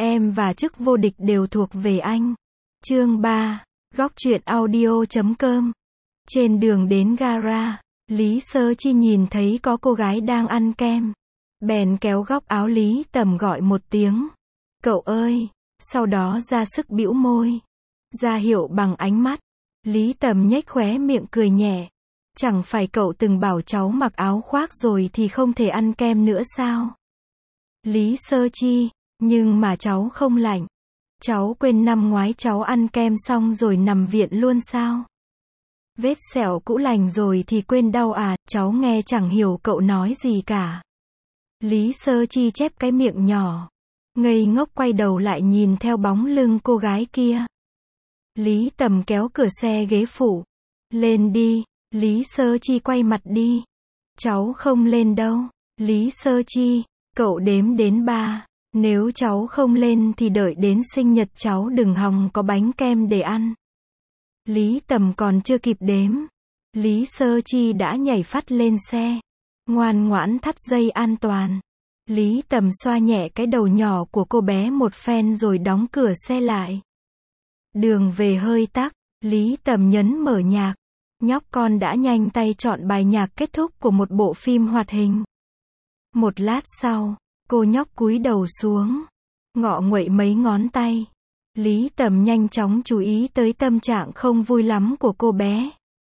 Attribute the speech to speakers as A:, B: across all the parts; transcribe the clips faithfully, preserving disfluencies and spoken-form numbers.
A: Em và chức vô địch đều thuộc về anh. Chương ba. Góc truyện audio chấm com. Trên đường đến gara, Lý Sơ Chi nhìn thấy có cô gái đang ăn kem. Bèn kéo góc áo Lý Tầm gọi một tiếng. Cậu ơi! Sau đó ra sức bĩu môi. Ra hiệu bằng ánh mắt. Lý Tầm nhếch khóe miệng cười nhẹ. Chẳng phải cậu từng bảo cháu mặc áo khoác rồi thì không thể ăn kem nữa sao? Lý Sơ Chi, nhưng mà cháu không lạnh. Cháu quên năm ngoái cháu ăn kem xong rồi nằm viện luôn sao? Vết sẹo cũ lành rồi thì quên đau à? Cháu nghe chẳng hiểu cậu nói gì cả. Lý Sơ Chi chép cái miệng nhỏ. Ngây ngốc quay đầu lại nhìn theo bóng lưng cô gái kia. Lý Tầm kéo cửa xe ghế phụ. Lên đi. Lý Sơ Chi quay mặt đi. Cháu không lên đâu. Lý Sơ Chi, cậu đếm đến ba. Nếu cháu không lên thì đợi đến sinh nhật cháu đừng hòng có bánh kem để ăn. Lý Tầm còn chưa kịp đếm. Lý Sơ Chi đã nhảy phắt lên xe. Ngoan ngoãn thắt dây an toàn. Lý Tầm xoa nhẹ cái đầu nhỏ của cô bé một phen rồi đóng cửa xe lại. Đường về hơi tắc, Lý Tầm nhấn mở nhạc. Nhóc con đã nhanh tay chọn bài nhạc kết thúc của một bộ phim hoạt hình. Một lát sau, cô nhóc cúi đầu xuống, ngọ nguậy mấy ngón tay. Lý Tầm nhanh chóng chú ý tới tâm trạng không vui lắm của cô bé.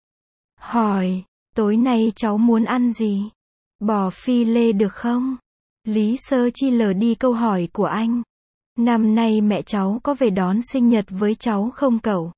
A: Hỏi, tối nay cháu muốn ăn gì? Bò phi lê được không? Lý Sơ Chi lờ đi câu hỏi của anh. Năm nay mẹ cháu có về đón sinh nhật với cháu không cậu?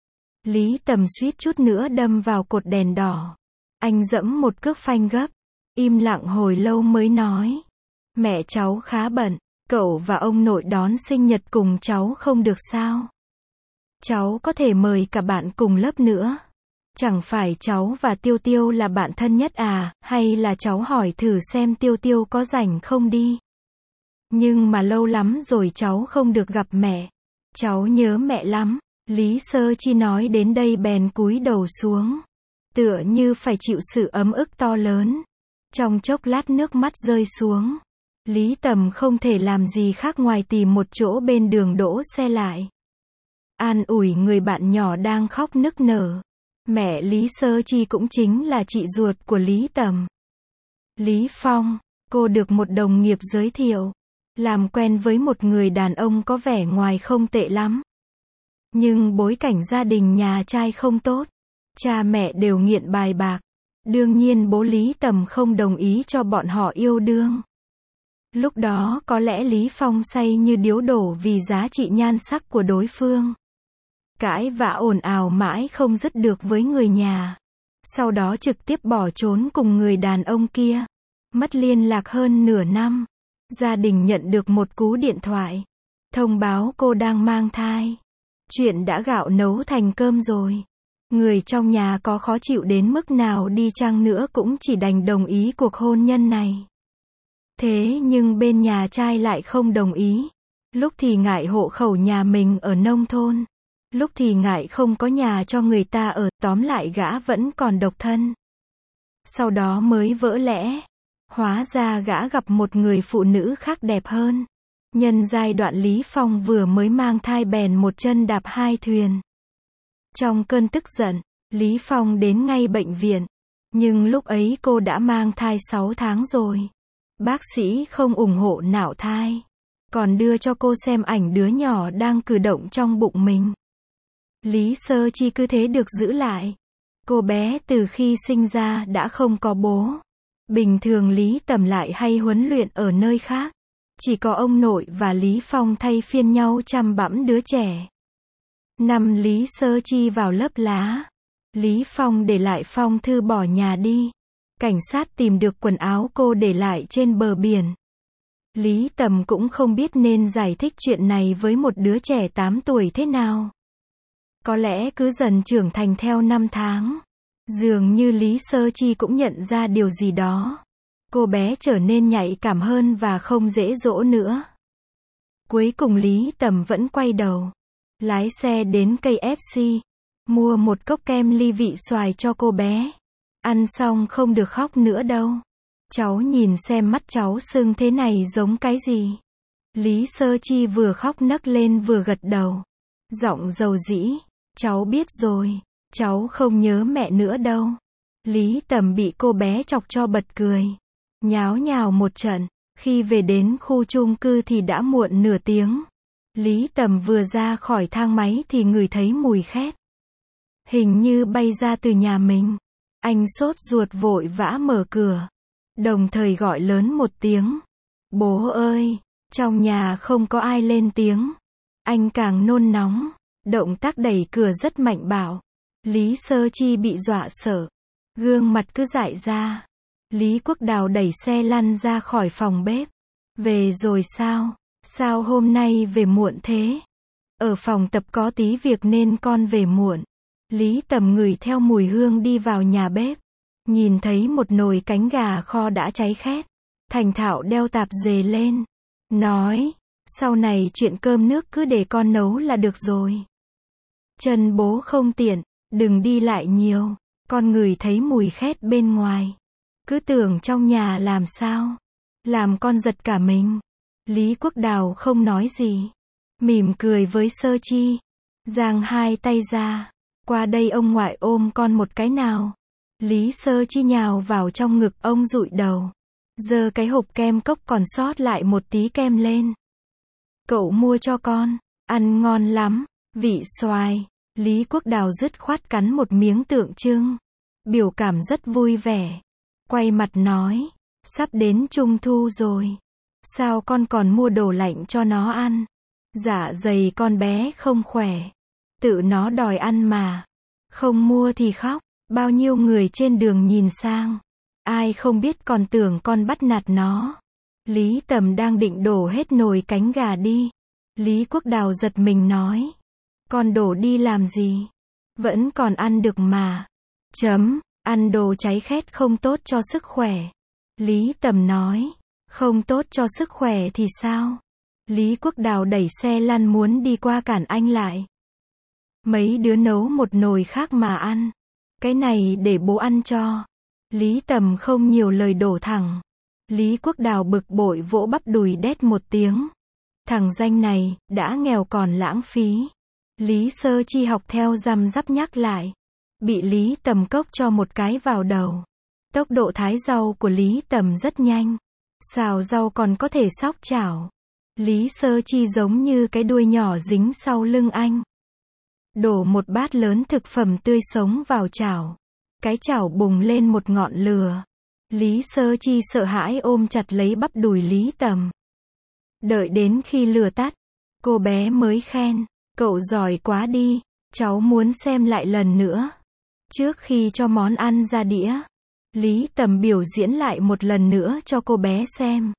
A: Lý Tầm suýt chút nữa đâm vào cột đèn đỏ. Anh giẫm một cước phanh gấp. Im lặng hồi lâu mới nói. Mẹ cháu khá bận. Cậu và ông nội đón sinh nhật cùng cháu không được sao? Cháu có thể mời cả bạn cùng lớp nữa. Chẳng phải cháu và Tiêu Tiêu là bạn thân nhất à? Hay là cháu hỏi thử xem Tiêu Tiêu có rảnh không đi? Nhưng mà lâu lắm rồi cháu không được gặp mẹ. Cháu nhớ mẹ lắm. Lý Sơ Chi nói đến đây bèn cúi đầu xuống. Tựa như phải chịu sự ấm ức to lớn. Trong chốc lát nước mắt rơi xuống. Lý Tầm không thể làm gì khác ngoài tìm một chỗ bên đường đỗ xe lại. An ủi người bạn nhỏ đang khóc nức nở. Mẹ Lý Sơ Chi cũng chính là chị ruột của Lý Tầm. Lý Phong, cô được một đồng nghiệp giới thiệu. Làm quen với một người đàn ông có vẻ ngoài không tệ lắm. Nhưng bối cảnh gia đình nhà trai không tốt. Cha mẹ đều nghiện bài bạc. Đương nhiên bố Lý Tầm không đồng ý cho bọn họ yêu đương. Lúc đó có lẽ Lý Phong say như điếu đổ vì giá trị nhan sắc của đối phương. Cãi vã ồn ào mãi không dứt được với người nhà. Sau đó trực tiếp bỏ trốn cùng người đàn ông kia. Mất liên lạc hơn nửa năm. Gia đình nhận được một cú điện thoại. Thông báo cô đang mang thai. Chuyện đã gạo nấu thành cơm rồi. Người trong nhà có khó chịu đến mức nào đi chăng nữa cũng chỉ đành đồng ý cuộc hôn nhân này. Thế nhưng bên nhà trai lại không đồng ý. Lúc thì ngại hộ khẩu nhà mình ở nông thôn. Lúc thì ngại không có nhà cho người ta ở, tóm lại gã vẫn còn độc thân. Sau đó mới vỡ lẽ. Hóa ra gã gặp một người phụ nữ khác đẹp hơn. Nhân giai đoạn Lý Phong vừa mới mang thai bèn một chân đạp hai thuyền. Trong cơn tức giận, Lý Phong đến ngay bệnh viện. Nhưng lúc ấy cô đã mang thai sáu tháng rồi. Bác sĩ không ủng hộ nạo thai. Còn đưa cho cô xem ảnh đứa nhỏ đang cử động trong bụng mình. Lý Sơ Chi cứ thế được giữ lại. Cô bé từ khi sinh ra đã không có bố. Bình thường Lý Tầm lại hay huấn luyện ở nơi khác. Chỉ có ông nội và Lý Phong thay phiên nhau chăm bẵm đứa trẻ. Năm Lý Sơ Chi vào lớp lá. Lý Phong để lại phong thư bỏ nhà đi. Cảnh sát tìm được quần áo cô để lại trên bờ biển. Lý Tầm cũng không biết nên giải thích chuyện này với một đứa trẻ tám tuổi thế nào. Có lẽ cứ dần trưởng thành theo năm tháng. Dường như Lý Sơ Chi cũng nhận ra điều gì đó. Cô bé trở nên nhạy cảm hơn và không dễ dỗ nữa. Cuối cùng Lý Tầm vẫn quay đầu. Lái xe đến ca ép xê. Mua một cốc kem ly vị xoài cho cô bé. Ăn xong không được khóc nữa đâu. Cháu nhìn xem mắt cháu sưng thế này giống cái gì. Lý Sơ Chi vừa khóc nấc lên vừa gật đầu. Giọng dầu dĩ, cháu biết rồi, cháu không nhớ mẹ nữa đâu. Lý Tầm bị cô bé chọc cho bật cười. Nháo nhào một trận, khi về đến khu chung cư thì đã muộn nửa tiếng. Lý Tầm vừa ra khỏi thang máy thì ngửi thấy mùi khét. Hình như bay ra từ nhà mình. Anh sốt ruột vội vã mở cửa. Đồng thời gọi lớn một tiếng. Bố ơi, trong nhà không có ai lên tiếng. Anh càng nôn nóng. Động tác đẩy cửa rất mạnh bạo. Lý Sơ Chi bị dọa sợ. Gương mặt cứ dại ra. Lý Quốc Đào đẩy xe lăn ra khỏi phòng bếp. Về rồi sao? Sao hôm nay về muộn thế? Ở phòng tập có tí việc nên con về muộn. Lý Tầm ngửi theo mùi hương đi vào nhà bếp. Nhìn thấy một nồi cánh gà kho đã cháy khét. Thành thạo đeo tạp dề lên. Nói, sau này chuyện cơm nước cứ để con nấu là được rồi. Chân bố không tiện, đừng đi lại nhiều. Con ngửi thấy mùi khét bên ngoài. Cứ tưởng trong nhà làm sao. Làm con giật cả mình. Lý Quốc Đào không nói gì. Mỉm cười với Sơ Chi. Giang hai tay ra. Qua đây ông ngoại ôm con một cái nào. Lý Sơ Chi nhào vào trong ngực ông dụi đầu. Giơ cái hộp kem cốc còn sót lại một tí kem lên. Cậu mua cho con. Ăn ngon lắm. Vị xoài. Lý Quốc Đào dứt khoát cắn một miếng tượng trưng. Biểu cảm rất vui vẻ. Quay mặt nói. Sắp đến Trung Thu rồi. Sao con còn mua đồ lạnh cho nó ăn? Dạ dày con bé không khỏe. Tự nó đòi ăn mà. Không mua thì khóc. Bao nhiêu người trên đường nhìn sang. Ai không biết còn tưởng con bắt nạt nó. Lý Tầm đang định đổ hết nồi cánh gà đi. Lý Quốc Đào giật mình nói. Con đổ đi làm gì? Vẫn còn ăn được mà. Chấm, ăn đồ cháy khét không tốt cho sức khỏe. Lý Tầm nói. Không tốt cho sức khỏe thì sao? Lý Quốc Đào đẩy xe lăn muốn đi qua cản anh lại. Mấy đứa nấu một nồi khác mà ăn. Cái này để bố ăn cho. Lý Tầm không nhiều lời đổ thẳng. Lý Quốc Đào bực bội vỗ bắp đùi đét một tiếng. Thằng danh này, đã nghèo còn lãng phí. Lý Sơ Chi học theo răm rắp nhắc lại. Bị Lý Tầm cốc cho một cái vào đầu. Tốc độ thái rau của Lý Tầm rất nhanh. Xào rau còn có thể xóc chảo. Lý Sơ Chi giống như cái đuôi nhỏ dính sau lưng anh. Đổ một bát lớn thực phẩm tươi sống vào chảo. Cái chảo bùng lên một ngọn lửa. Lý Sơ Chi sợ hãi ôm chặt lấy bắp đùi Lý Tầm. Đợi đến khi lửa tắt, cô bé mới khen. Cậu giỏi quá đi, cháu muốn xem lại lần nữa. Trước khi cho món ăn ra đĩa, Lý Tầm biểu diễn lại một lần nữa cho cô bé xem.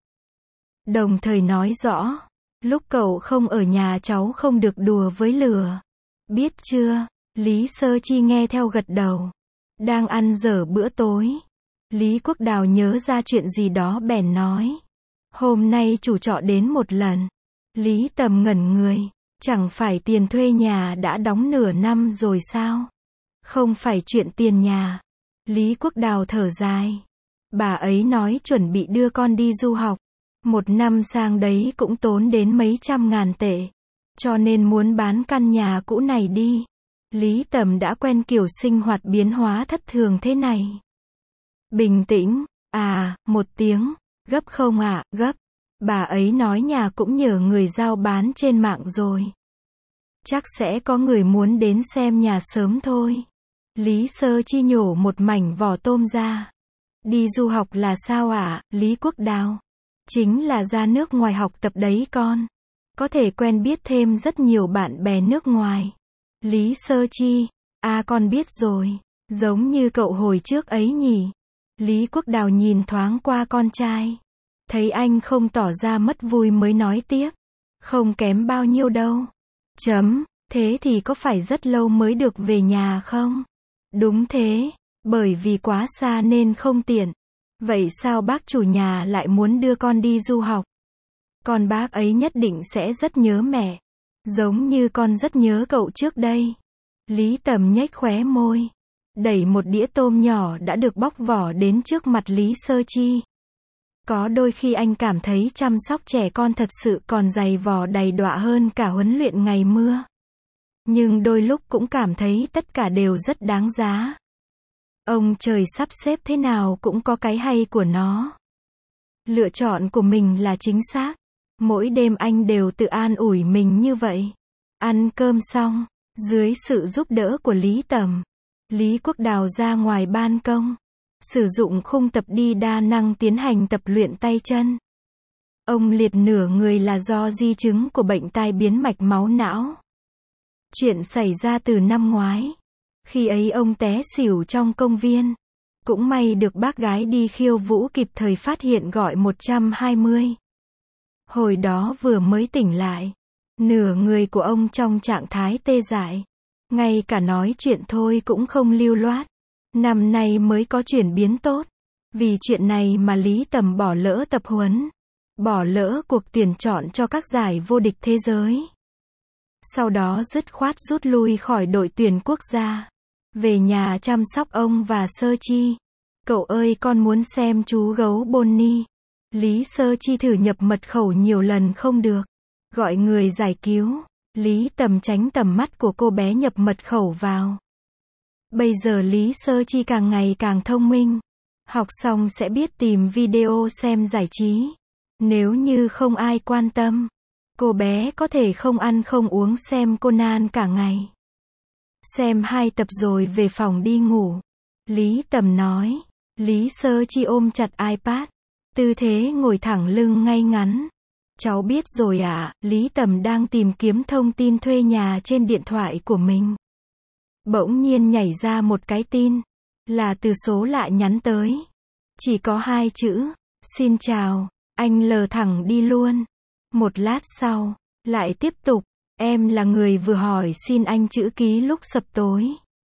A: Đồng thời nói rõ, lúc cậu không ở nhà cháu không được đùa với lửa. Biết chưa? Lý Sơ Chi nghe theo gật đầu. Đang ăn dở bữa tối. Lý Quốc Đào nhớ ra chuyện gì đó bèn nói. Hôm nay chủ trọ đến một lần. Lý Tầm ngẩn người. Chẳng phải tiền thuê nhà đã đóng nửa năm rồi sao? Không phải chuyện tiền nhà. Lý Quốc Đào thở dài. Bà ấy nói chuẩn bị đưa con đi du học. Một năm sang đấy cũng tốn đến mấy trăm ngàn tệ. Cho nên muốn bán căn nhà cũ này đi. Lý Tầm đã quen kiểu sinh hoạt biến hóa thất thường thế này. Bình tĩnh. À, một tiếng. Gấp không ạ? À, gấp. Bà ấy nói nhà cũng nhờ người giao bán trên mạng rồi. Chắc sẽ có người muốn đến xem nhà sớm thôi. Lý Sơ Chi nhổ một mảnh vỏ tôm ra. Đi du học là sao ạ, à, Lý Quốc Đào? Chính là ra nước ngoài học tập đấy con. Có thể quen biết thêm rất nhiều bạn bè nước ngoài. Lý Sơ Chi. À con biết rồi. Giống như cậu hồi trước ấy nhỉ. Lý Quốc Đào nhìn thoáng qua con trai. Thấy anh không tỏ ra mất vui mới nói tiếp. Không kém bao nhiêu đâu. Chấm. Thế thì có phải rất lâu mới được về nhà không? Đúng thế. Bởi vì quá xa nên không tiện. Vậy sao bác chủ nhà lại muốn đưa con đi du học? Con bác ấy nhất định sẽ rất nhớ mẹ. Giống như con rất nhớ cậu trước đây. Lý Tầm nhếch khóe môi. Đẩy một đĩa tôm nhỏ đã được bóc vỏ đến trước mặt Lý Sơ Chi. Có đôi khi anh cảm thấy chăm sóc trẻ con thật sự còn dày vò đầy đọa hơn cả huấn luyện ngày mưa. Nhưng đôi lúc cũng cảm thấy tất cả đều rất đáng giá. Ông trời sắp xếp thế nào cũng có cái hay của nó. Lựa chọn của mình là chính xác. Mỗi đêm anh đều tự an ủi mình như vậy. Ăn cơm xong, dưới sự giúp đỡ của Lý Tầm, Lý Quốc Đào ra ngoài ban công, sử dụng khung tập đi đa năng tiến hành tập luyện tay chân. Ông liệt nửa người là do di chứng của bệnh tai biến mạch máu não. Chuyện xảy ra từ năm ngoái. Khi ấy ông té xỉu trong công viên. Cũng may được bác gái đi khiêu vũ kịp thời phát hiện gọi một trăm hai mươi. Hồi đó vừa mới tỉnh lại. Nửa người của ông trong trạng thái tê dại. Ngay cả nói chuyện thôi cũng không lưu loát. Năm nay mới có chuyển biến tốt. Vì chuyện này mà Lý Tầm bỏ lỡ tập huấn. Bỏ lỡ cuộc tuyển chọn cho các giải vô địch thế giới. Sau đó dứt khoát rút lui khỏi đội tuyển quốc gia. Về nhà chăm sóc ông và Sơ Chi. Cậu ơi con muốn xem chú gấu Bonnie. Lý Sơ Chi thử nhập mật khẩu nhiều lần không được. Gọi người giải cứu. Lý Tầm tránh tầm mắt của cô bé nhập mật khẩu vào. Bây giờ Lý Sơ Chi càng ngày càng thông minh. Học xong sẽ biết tìm video xem giải trí. Nếu như không ai quan tâm, cô bé có thể không ăn không uống xem Conan cả ngày. Xem hai tập rồi về phòng đi ngủ. Lý Tầm nói. Lý Sơ Chi ôm chặt iPad. Tư thế ngồi thẳng lưng ngay ngắn. Cháu biết rồi ạ, à, Lý Tầm đang tìm kiếm thông tin thuê nhà trên điện thoại của mình. Bỗng nhiên nhảy ra một cái tin. Là từ số lạ nhắn tới. Chỉ có hai chữ. Xin chào. Anh lờ thẳng đi luôn. Một lát sau, lại tiếp tục. Em là người vừa hỏi xin anh chữ ký lúc sập tối.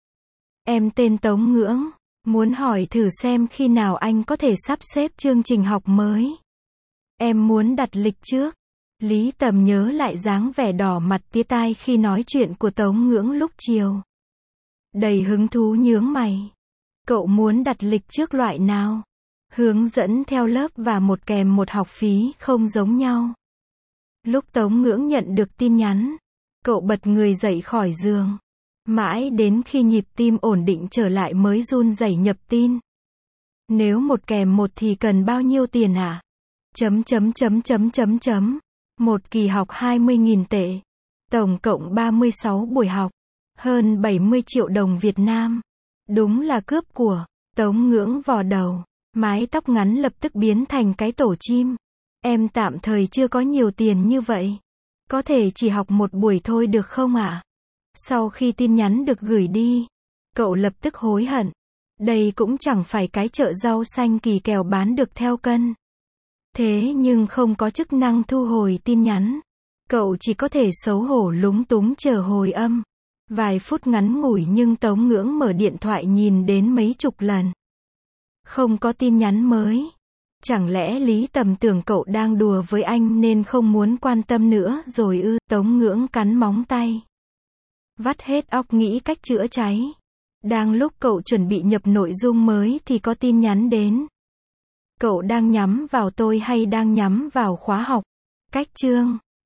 A: Em tên Tống Ngưỡng. Muốn hỏi thử xem khi nào anh có thể sắp xếp chương trình học mới. Em muốn đặt lịch trước. Lý Tầm nhớ lại dáng vẻ đỏ mặt tía tai khi nói chuyện của Tống Ngưỡng lúc chiều. Đầy hứng thú nhướng mày. Cậu muốn đặt lịch trước loại nào? Hướng dẫn theo lớp và một kèm một học phí không giống nhau. Lúc Tống Ngưỡng nhận được tin nhắn, cậu bật người dậy khỏi giường. Mãi đến khi nhịp tim ổn định trở lại mới run rẩy nhập tin. Nếu một kèm một thì cần bao nhiêu tiền à? Chấm chấm chấm chấm chấm chấm. Một kỳ học hai mươi nghìn tệ. Tổng cộng ba mươi sáu buổi học. Hơn bảy mươi triệu đồng Việt Nam. Đúng là cướp của. Tống Ngưỡng vò đầu. Mái tóc ngắn lập tức biến thành cái tổ chim. Em tạm thời chưa có nhiều tiền như vậy. Có thể chỉ học một buổi thôi được không ạ? À? Sau khi tin nhắn được gửi đi, cậu lập tức hối hận. Đây cũng chẳng phải cái chợ rau xanh kỳ kèo bán được theo cân. Thế nhưng không có chức năng thu hồi tin nhắn. Cậu chỉ có thể xấu hổ lúng túng chờ hồi âm. Vài phút ngắn ngủi nhưng Tống Ngưỡng mở điện thoại nhìn đến mấy chục lần. Không có tin nhắn mới. Chẳng lẽ Lý Tầm tưởng cậu đang đùa với anh nên không muốn quan tâm nữa rồi ư? Tống Ngưỡng cắn móng tay. Vắt hết óc nghĩ cách chữa cháy. Đang lúc cậu chuẩn bị nhập nội dung mới thì có tin nhắn đến. Cậu đang nhắm vào tôi hay đang nhắm vào khóa học? Cách chương